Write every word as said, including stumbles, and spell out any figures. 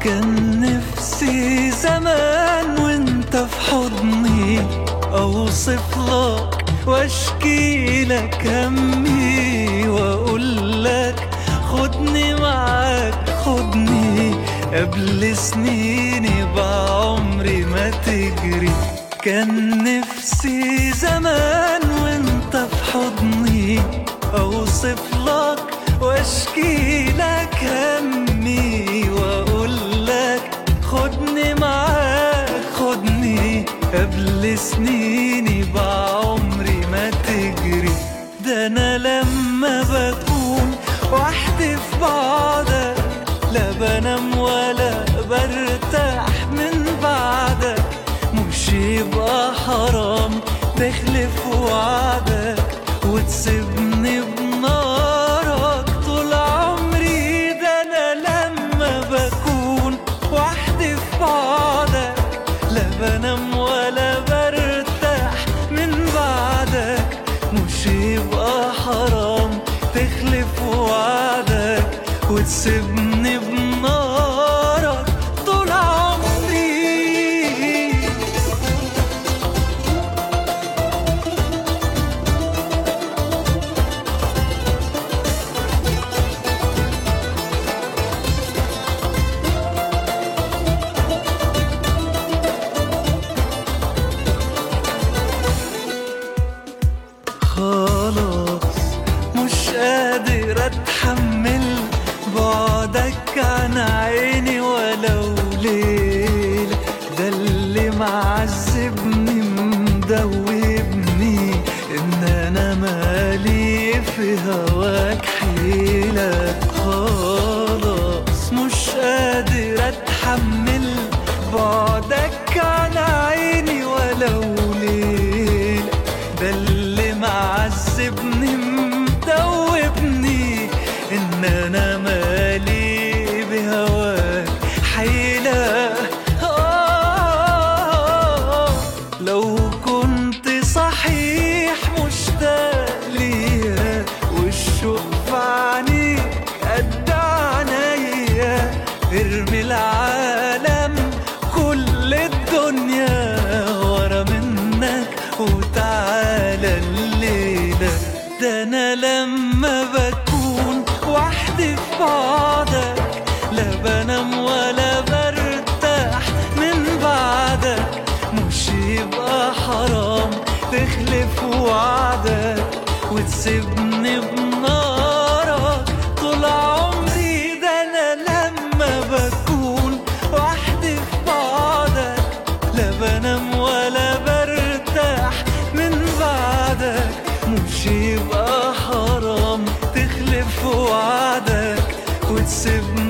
كان نفسي زمان وانت في حضني اوصف لك واشكي لك همي واقول لك خدني معاك خدني قبل سنيني بعمري ما تجري. كان نفسي زمان وانت في حضني اوصف لك واشكي لك همي واقول لك خدني معاك خدني قبل سنيني بعمري ما تجري. ده انا لما بكون وحدي في بعدك لا بنام ولا برتاح من بعدك، مش يبقى حرام تخلف وعدك وتسيبني بنارك طول عمري. ده انا لما بكون وحدي في بعدك لا بنام ولا برتاح من بعدك، مش يبقى حرام تخلف وعدك وتسيبني بنارك طول عمري. خلاص مش قادر اتحمل بعدك عن عيني ولو ليلة، ده اللي معذبني مدوبني ان انا مالي في هواك حيلة. خلاص مش قادر اتحمل بعدك عن عيني ولو ليلة، ده اللي معذبني مدوبني ان انا مالي بهواك حيلة. آه لو كنت صحيح مشتاق ليا والشوق في عينيك قد عينيا، ارمي العالم كل الدنيا ورا منك وتعالى الليلة. ده انا لما بكون وحدي في بعدك لا بنام ولا برتاح من بعدك، مش يبقى حرام تخلف وعدك وتسيبني بنارك طول عمري. ده انا لما بكون وحدي في بعدك لا بنام ولا برتاح من بعدك، مش يبقى حرام تخلف وعدك وتسيبني